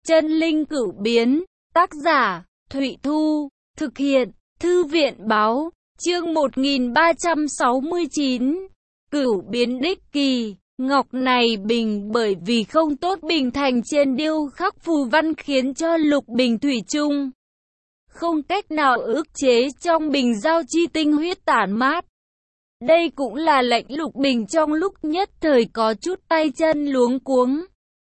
Chân linh cửu biến, tác giả, Thụy Thu, thực hiện, Thư viện Báo, chương 1369, cửu biến đích kỳ. Ngọc này bình bởi vì không tốt bình thành trên điêu khắc phù văn khiến cho lục bình thủy chung không cách nào ức chế trong bình giao chi tinh huyết tản mát. Đây cũng là lệnh lục bình trong lúc nhất thời có chút tay chân luống cuống.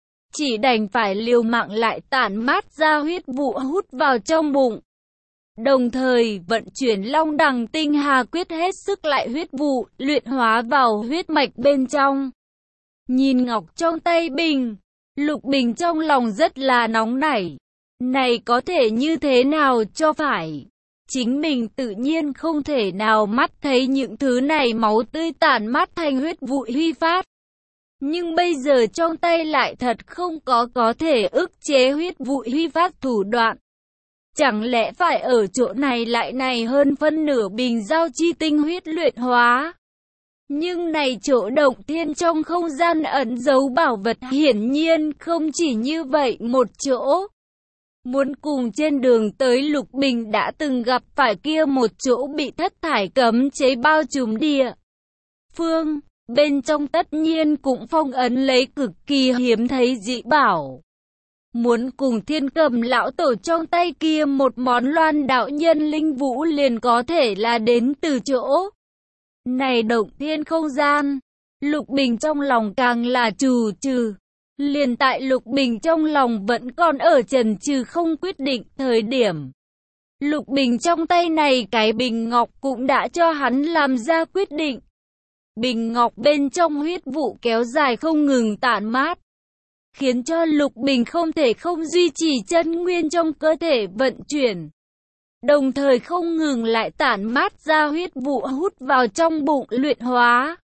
Chỉ đành phải liều mạng lại tản mát ra huyết vụ hút vào trong bụng. Đồng thời vận chuyển Long Đằng Tinh Hà quyết hết sức lại huyết vụ, luyện hóa vào huyết mạch bên trong. Nhìn ngọc trong tay bình, lục bình trong lòng rất là nóng nảy. Này có thể như thế nào cho phải? Chính mình tự nhiên không thể nào mắt thấy những thứ này máu tươi tản mát thành huyết vụ huy phát. Nhưng bây giờ trong tay lại thật không có thể ức chế huyết vụ huy phát thủ đoạn. Chẳng lẽ phải ở chỗ này lại này hơn phân nửa bình giao chi tinh huyết luyện hóa? Nhưng này chỗ động thiên trong không gian ẩn giấu bảo vật hiển nhiên không chỉ như vậy một chỗ. Muốn cùng trên đường tới Lục Bình đã từng gặp phải kia một chỗ bị thất thải cấm chế bao trùm địa phương, bên trong tất nhiên cũng phong ấn lấy cực kỳ hiếm thấy dị bảo. Muốn cùng Thiên Cầm lão tổ trong tay kia một món loan đạo nhân linh vũ liền có thể là đến từ chỗ này động thiên không gian. Lục Bình trong lòng càng là trù trừ. Liền tại Lục Bình trong lòng vẫn còn ở chần chừ không quyết định thời điểm. Lục Bình trong tay này cái bình ngọc cũng đã cho hắn làm ra quyết định. Bình ngọc bên trong huyết vụ kéo dài không ngừng tản mát, khiến cho Lục Bình không thể không duy trì chân nguyên trong cơ thể vận chuyển. Đồng thời không ngừng lại tản mát ra huyết vụ hút vào trong bụng luyện hóa.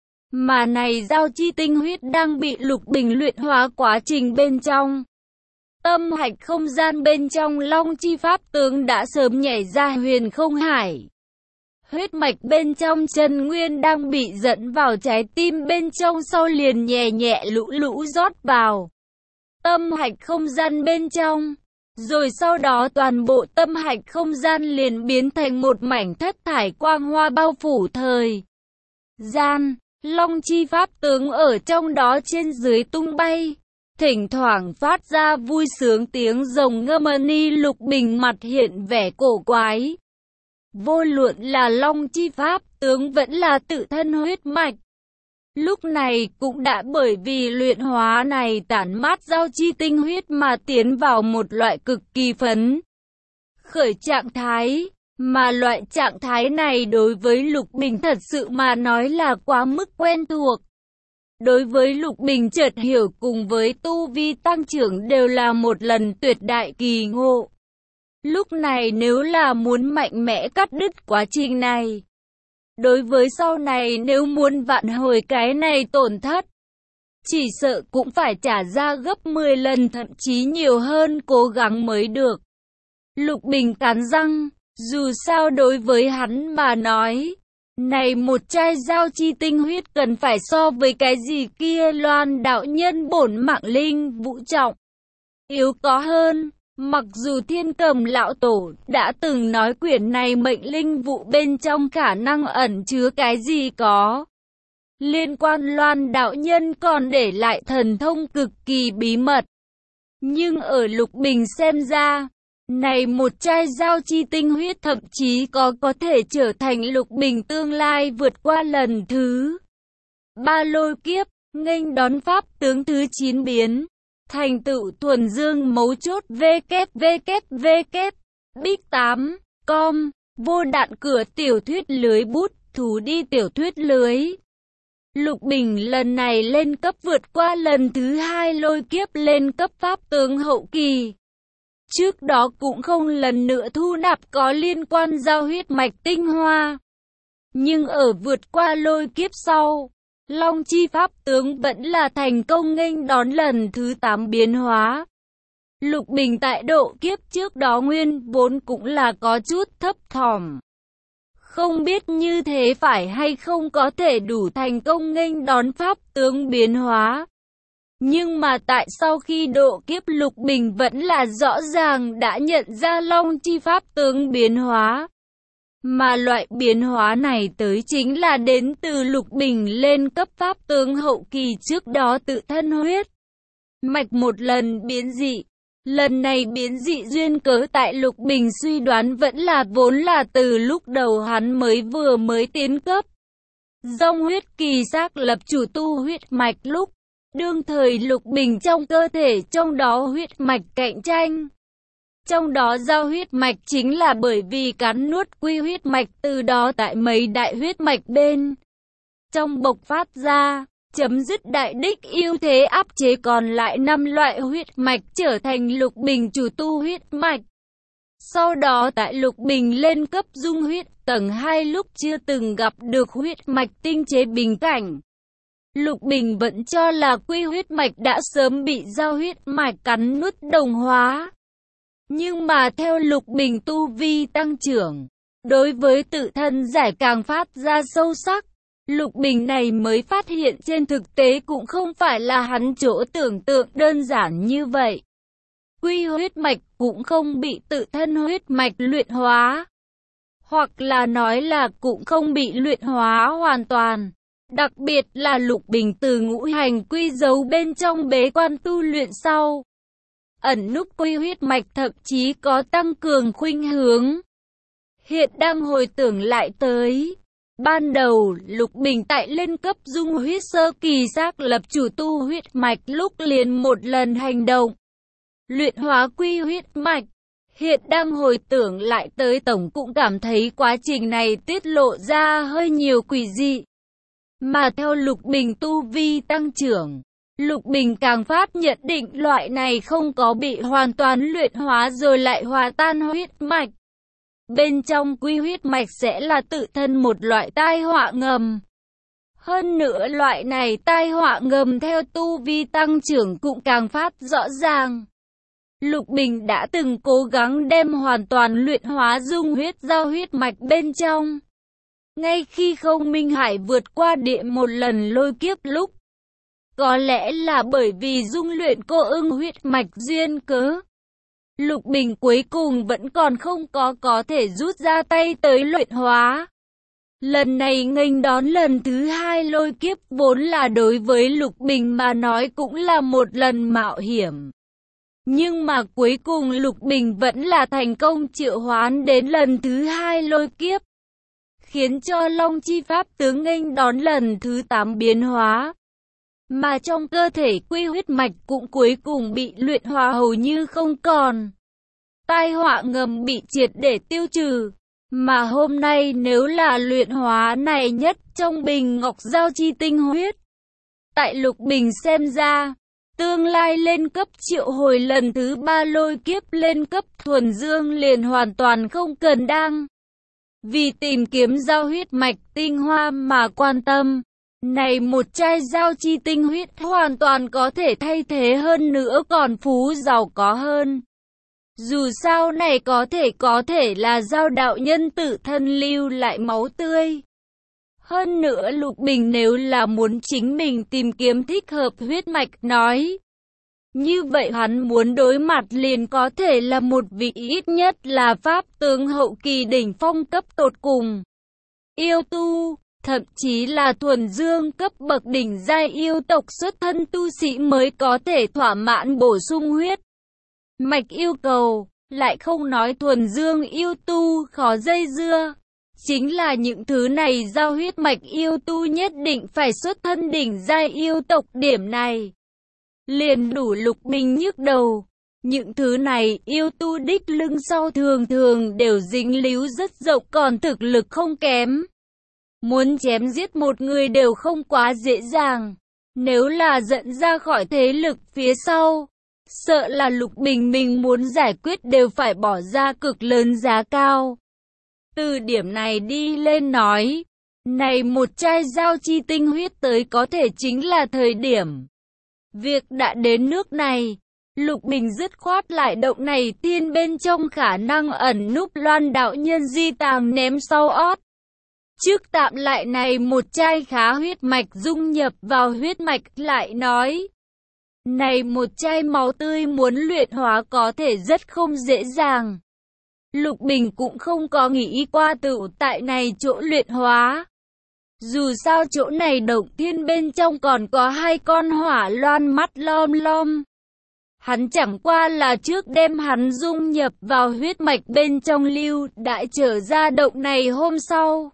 Mà này giao chi tinh huyết đang bị Lục Bình luyện hóa quá trình bên trong. Tâm hạch không gian bên trong Long chi pháp tướng đã sớm nhảy ra huyền không hải. Huyết mạch bên trong chân nguyên đang bị dẫn vào trái tim bên trong sau liền nhẹ nhẹ lũ lũ rót vào tâm hạch không gian bên trong. Rồi sau đó toàn bộ tâm hạch không gian liền biến thành một mảnh thất thải quang hoa bao phủ thời gian. Long chi pháp tướng ở trong đó trên dưới tung bay, thỉnh thoảng phát ra vui sướng tiếng rồng ngâm ni. Lục Bình mặt hiện vẻ cổ quái. Vô luận là Long chi pháp tướng vẫn là tự thân huyết mạch, lúc này cũng đã bởi vì luyện hóa này tản mát giao chi tinh huyết mà tiến vào một loại cực kỳ phấn khởi trạng thái. Mà loại trạng thái này đối với Lục Bình thật sự mà nói là quá mức quen thuộc. Đối với Lục Bình chợt hiểu cùng với tu vi tăng trưởng đều là một lần tuyệt đại kỳ ngộ. Lúc này nếu là muốn mạnh mẽ cắt đứt quá trình này, đối với sau này nếu muốn vãn hồi cái này tổn thất, chỉ sợ cũng phải trả ra gấp 10 lần thậm chí nhiều hơn cố gắng mới được. Lục Bình cắn răng. Dù sao đối với hắn mà nói, này một chai giao chi tinh huyết cần phải so với cái gì kia loan đạo nhân bổn mạng linh vũ trọng yếu có hơn. Mặc dù Thiên Cầm lão tổ đã từng nói quyển này mệnh linh vụ bên trong khả năng ẩn chứa cái gì có liên quan loan đạo nhân còn để lại thần thông cực kỳ bí mật. Nhưng ở Lục Bình xem ra, này một chai giao chi tinh huyết thậm chí có thể trở thành Lục Bình tương lai vượt qua lần thứ 3 lôi kiếp, nghênh đón pháp tướng thứ 9 biến, thành tựu thuần dương mấu chốt www bích 8 com vô đạn cửa tiểu thuyết lưới bút thú đi tiểu thuyết lưới. Lục Bình lần này lên cấp vượt qua lần thứ 2 lôi kiếp lên cấp pháp tướng hậu kỳ. Trước đó cũng không lần nữa thu nạp có liên quan giao huyết mạch tinh hoa. Nhưng ở vượt qua lôi kiếp sau, Long chi pháp tướng vẫn là thành công nghênh đón lần thứ 8 biến hóa. Lục Bình tại độ kiếp trước đó nguyên vốn cũng là có chút thấp thỏm. Không biết như thế phải hay không có thể đủ thành công nghênh đón pháp tướng biến hóa. Nhưng mà tại sau khi độ kiếp, Lục Bình vẫn là rõ ràng đã nhận ra Long Chi pháp tướng biến hóa. Mà loại biến hóa này tới chính là đến từ Lục Bình lên cấp pháp tướng hậu kỳ, trước đó tự thân huyết mạch một lần biến dị. Lần này biến dị duyên cớ tại Lục Bình suy đoán vẫn là vốn là từ lúc đầu hắn vừa mới tiến cấp Dông huyết kỳ xác lập chủ tu huyết mạch, lúc đương thời Lục Bình trong cơ thể trong đó huyết mạch cạnh tranh. Trong đó giao huyết mạch chính là bởi vì cắn nuốt quy huyết mạch, từ đó tại mấy đại huyết mạch bên trong bộc phát ra, chấm dứt đại đích ưu thế, áp chế còn lại 5 loại huyết mạch, trở thành Lục Bình chủ tu huyết mạch. Sau đó tại Lục Bình lên cấp dung huyết tầng 2 lúc chưa từng gặp được huyết mạch tinh chế bình cảnh, Lục Bình vẫn cho là quy huyết mạch đã sớm bị giao huyết mạch cắn nuốt đồng hóa. Nhưng mà theo Lục Bình tu vi tăng trưởng, đối với tự thân giải càng phát ra sâu sắc, Lục Bình này mới phát hiện trên thực tế cũng không phải là hắn chỗ tưởng tượng đơn giản như vậy. Quy huyết mạch cũng không bị tự thân huyết mạch luyện hóa, hoặc là nói là cũng không bị luyện hóa hoàn toàn. Đặc biệt là Lục Bình từ ngũ hành quy dấu bên trong bế quan tu luyện sau, ẩn núp quy huyết mạch thậm chí có tăng cường khuynh hướng. Hiện đang hồi tưởng lại tới ban đầu Lục Bình tại lên cấp dung huyết sơ kỳ xác lập chủ tu huyết mạch lúc liền một lần hành động luyện hóa quy huyết mạch. Hiện đang hồi tưởng lại tới tổng cũng cảm thấy quá trình này tiết lộ ra hơi nhiều quỷ dị. Mà theo Lục Bình tu vi tăng trưởng, Lục Bình càng phát nhận định loại này không có bị hoàn toàn luyện hóa rồi lại hòa tan huyết mạch bên trong quy huyết mạch sẽ là tự thân một loại tai họa ngầm. Hơn nữa loại này tai họa ngầm theo tu vi tăng trưởng cũng càng phát rõ ràng. Lục Bình đã từng cố gắng đem hoàn toàn luyện hóa dung huyết giao huyết mạch bên trong. Ngay khi Không Minh Hải vượt qua địa một lần lôi kiếp lúc, có lẽ là bởi vì dung luyện cô ưng huyết mạch duyên cớ, Lục Bình cuối cùng vẫn còn không có thể rút ra tay tới luyện hóa. Lần này nghênh đón lần thứ 2 lôi kiếp vốn là đối với Lục Bình mà nói cũng là một lần mạo hiểm. Nhưng mà cuối cùng Lục Bình vẫn là thành công triệu hoán đến lần thứ 2 lôi kiếp, khiến cho Long Chi pháp tướng nghênh đón lần thứ 8 biến hóa. Mà trong cơ thể quy huyết mạch cũng cuối cùng bị luyện hóa hầu như không còn. Tai họa ngầm bị triệt để tiêu trừ. Mà hôm nay nếu là luyện hóa này nhất trong bình ngọc giao chi tinh huyết, tại Lục Bình xem ra, tương lai lên cấp triệu hồi lần thứ 3 lôi kiếp lên cấp thuần dương liền hoàn toàn không cần đang vì tìm kiếm giao huyết mạch tinh hoa mà quan tâm. Này một chai giao chi tinh huyết hoàn toàn có thể thay thế, hơn nữa còn phú giàu có hơn. Dù sao này có thể là giao đạo nhân tự thân lưu lại máu tươi. Hơn nữa Lục Bình nếu là muốn chính mình tìm kiếm thích hợp huyết mạch nói, như vậy hắn muốn đối mặt liền có thể là một vị ít nhất là pháp tướng hậu kỳ đỉnh phong cấp tột cùng. Yêu tu, thậm chí là thuần dương cấp bậc đỉnh giai yêu tộc xuất thân tu sĩ mới có thể thỏa mãn bổ sung huyết mạch yêu cầu, lại không nói thuần dương yêu tu khó dây dưa. Chính là những thứ này giao huyết mạch yêu tu nhất định phải xuất thân đỉnh giai yêu tộc, điểm này liền đủ Lục Bình nhức đầu. Những thứ này yêu tu đích lưng sau thường thường đều dính líu rất rộng, còn thực lực không kém. Muốn chém giết một người đều không quá dễ dàng. Nếu là dẫn ra khỏi thế lực phía sau, sợ là Lục Bình mình muốn giải quyết đều phải bỏ ra cực lớn giá cao. Từ điểm này đi lên nói, này một chai giao chi tinh huyết tới có thể chính là thời điểm. Việc đã đến nước này, Lục Bình dứt khoát lại động này tiên bên trong khả năng ẩn núp Loan đạo nhân di tàng ném sau ót. Trước tạm lại này một chai khá huyết mạch dung nhập vào huyết mạch lại nói. Này một chai máu tươi muốn luyện hóa có thể rất không dễ dàng. Lục Bình cũng không có nghĩ qua tựu tại này chỗ luyện hóa. Dù sao chỗ này động thiên bên trong còn có 2 con hỏa loan mắt lom lom. Hắn chẳng qua là trước đem hắn dung nhập vào huyết mạch bên trong lưu đại trở ra động này hôm sau.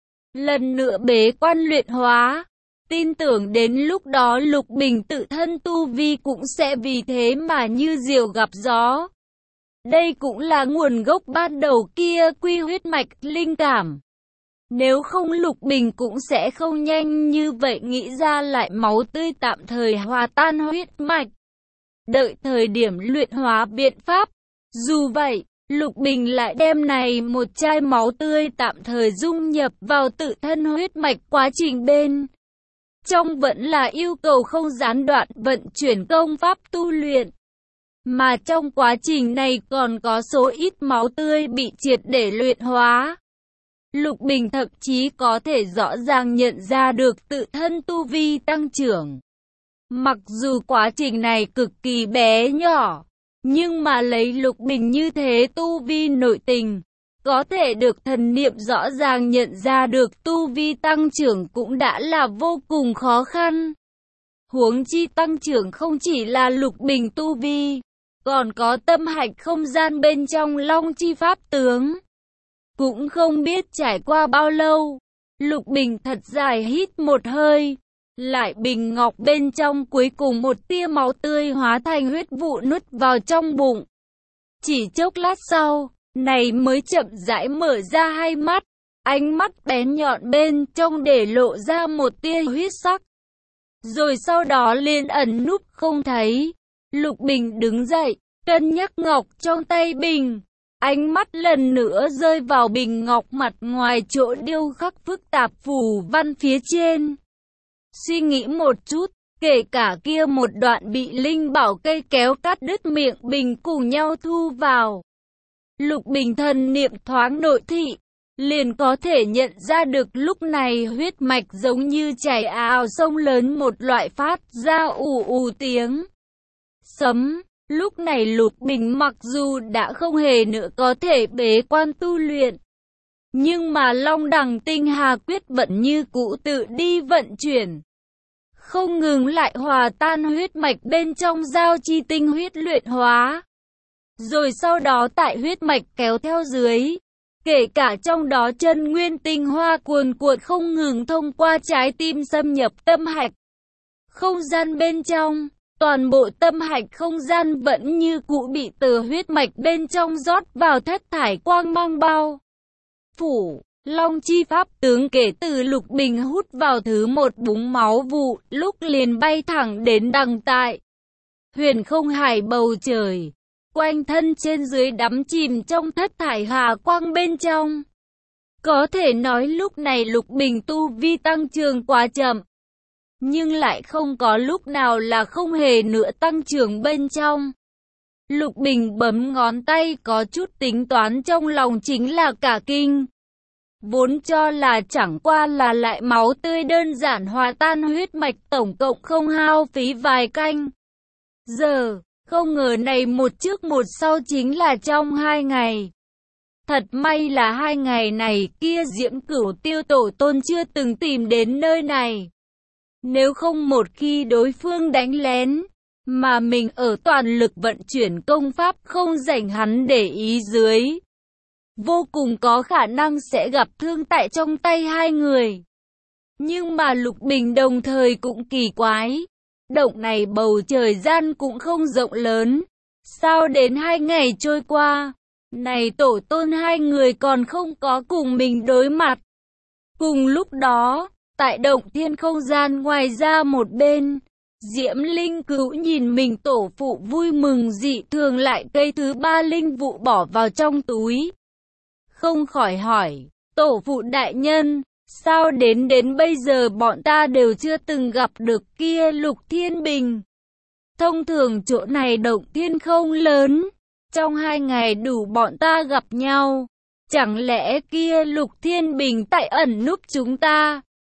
Lần nữa bế quan luyện hóa. Tin tưởng đến lúc đó Lục Bình tự thân tu vi cũng sẽ vì thế mà như diều gặp gió. Đây cũng là nguồn gốc ban đầu kia quy huyết mạch linh cảm. Nếu không Lục Bình cũng sẽ không nhanh như vậy nghĩ ra lại máu tươi tạm thời hòa tan huyết mạch. Đợi thời điểm luyện hóa biện pháp. Dù vậy, Lục Bình lại đem này một chai máu tươi tạm thời dung nhập vào tự thân huyết mạch quá trình bên trong vẫn là yêu cầu không gián đoạn vận chuyển công pháp tu luyện. Mà trong quá trình này còn có số ít máu tươi bị triệt để luyện hóa. Lục Bình thậm chí có thể rõ ràng nhận ra được tự thân tu vi tăng trưởng. Mặc dù quá trình này cực kỳ bé nhỏ, nhưng mà lấy Lục Bình như thế tu vi nội tình, có thể được thần niệm rõ ràng nhận ra được tu vi tăng trưởng cũng đã là vô cùng khó khăn. Huống chi tăng trưởng không chỉ là Lục Bình tu vi, còn có tâm hạch không gian bên trong Long Chi Pháp tướng. Cũng không biết trải qua bao lâu, Lục Bình thật dài hít một hơi, lại bình ngọc bên trong cuối cùng một tia máu tươi hóa thành huyết vụ nuốt vào trong bụng. Chỉ chốc lát sau, này mới chậm rãi mở ra hai mắt, ánh mắt bén nhọn bên trong để lộ ra một tia huyết sắc. Rồi sau đó liền ẩn núp không thấy. Lục Bình đứng dậy, cân nhắc ngọc trong tay bình. Ánh mắt lần nữa rơi vào bình ngọc mặt ngoài chỗ điêu khắc phức tạp phù văn phía trên. Suy nghĩ một chút, kể cả kia một đoạn bị linh bảo cây kéo cắt đứt miệng bình cùng nhau thu vào. Lục Bình thần niệm thoáng nội thị, liền có thể nhận ra được lúc này huyết mạch giống như chảy ào sông lớn một loại phát ra ù ù tiếng sấm. Lúc này Lục Bình mặc dù đã không hề nữa có thể bế quan tu luyện, nhưng mà Long Đằng Tinh Hà quyết vẫn như cũ tự đi vận chuyển, không ngừng lại hòa tan huyết mạch bên trong giao chi tinh huyết luyện hóa. Rồi sau đó tại huyết mạch kéo theo dưới, kể cả trong đó chân nguyên tinh hoa cuồn cuộn không ngừng thông qua trái tim xâm nhập tâm hạch. Không gian bên trong, toàn bộ tâm hạch không gian vẫn như cũ bị từ huyết mạch bên trong rót vào thất thải quang mang bao phủ. Long Chi Pháp tướng kể từ Lục Bình hút vào thứ một búng máu vụ, lúc liền bay thẳng đến đằng tại huyền không hải bầu trời, quanh thân trên dưới đắm chìm trong thất thải hà quang bên trong. Có thể nói lúc này Lục Bình tu vi tăng trưởng quá chậm, nhưng lại không có lúc nào là không hề nữa tăng trưởng bên trong. Lục Bình bấm ngón tay có chút tính toán trong lòng chính là cả kinh. Vốn cho là chẳng qua là lại máu tươi đơn giản hòa tan huyết mạch tổng cộng không hao phí vài canh giờ, không ngờ này một trước một sau chính là trong 2 ngày. Thật may là 2 ngày này kia Diễm Cửu Tiêu tổ tôn chưa từng tìm đến nơi này. Nếu không một khi đối phương đánh lén, mà mình ở toàn lực vận chuyển công pháp không rảnh hắn để ý dưới, vô cùng có khả năng sẽ gặp thương tại trong tay hai người. Nhưng mà Lục Bình đồng thời cũng kỳ quái. Động này bầu trời gian cũng không rộng lớn. Sao đến 2 ngày trôi qua, này tổ tôn hai người còn không có cùng mình đối mặt. Cùng lúc đó, tại động thiên không gian ngoài ra một bên, Diễm Linh Cữu nhìn mình tổ phụ vui mừng dị thường lại cây thứ 3 linh vụ bỏ vào trong túi. Không khỏi hỏi, tổ phụ đại nhân, sao đến bây giờ bọn ta đều chưa từng gặp được kia Lục Thiên Bình. Thông thường chỗ này động thiên không lớn, trong 2 ngày đủ bọn ta gặp nhau. Chẳng lẽ kia Lục Thiên Bình tại ẩn núp chúng ta?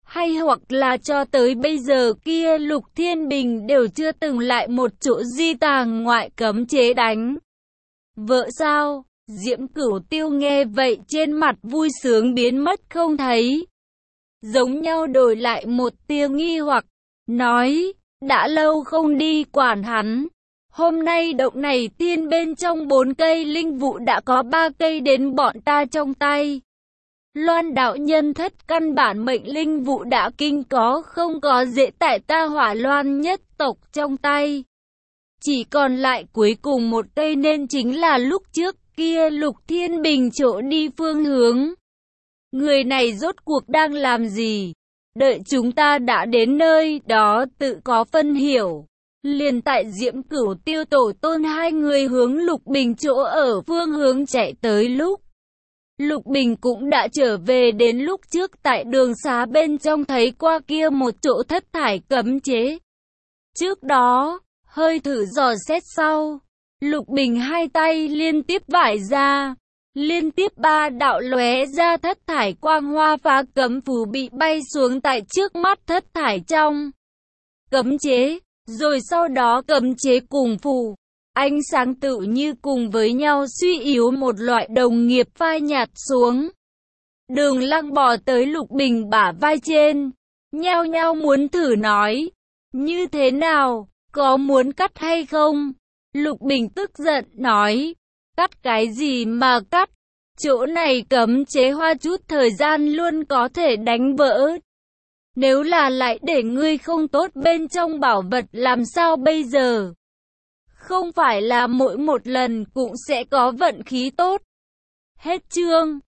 Hay hoặc là cho tới bây giờ kia Lục Thiên Bình đều chưa từng lại một chỗ di tàng ngoại cấm chế đánh vợ sao? Diễm Cửu Tiêu nghe vậy trên mặt vui sướng biến mất không thấy. Giống nhau đổi lại một tia nghi hoặc, nói, đã lâu không đi quản hắn. Hôm nay động này tiên bên trong 4 cây linh vụ đã có 3 cây đến bọn ta trong tay. Loan đạo nhân thất căn bản mệnh linh vụ đã kinh có không có dễ tại ta Hỏa Loan nhất tộc trong tay. Chỉ còn lại cuối cùng một cây nên chính là lúc trước kia Lục Thiên Bình chỗ đi phương hướng. Người này rốt cuộc đang làm gì? Đợi chúng ta đã đến nơi đó tự có phân hiểu. Liền tại Diễm Cửu Tiêu tổ tôn hai người hướng Lục Bình chỗ ở phương hướng chạy tới lúc. Lục Bình cũng đã trở về đến lúc trước tại đường xá bên trong thấy qua kia một chỗ thất thải cấm chế. Trước đó, hơi thử dò xét sau, Lục Bình hai tay liên tiếp vải ra, liên tiếp 3 đạo lóe ra thất thải quang hoa phá cấm phù bị bay xuống tại trước mắt thất thải trong cấm chế, rồi sau đó cấm chế cùng phù, ánh sáng tự như cùng với nhau suy yếu một loại đồng nghiệp phai nhạt xuống. Đường Lăng bò tới Lục Bình bả vai trên, nhao nhao muốn thử nói, như thế nào, có muốn cắt hay không? Lục Bình tức giận nói, cắt cái gì mà cắt, chỗ này cấm chế hoa chút thời gian luôn có thể đánh vỡ. Nếu là lại để ngươi không tốt bên trong bảo vật làm sao bây giờ? Không phải là mỗi một lần cũng sẽ có vận khí tốt. Hết chương.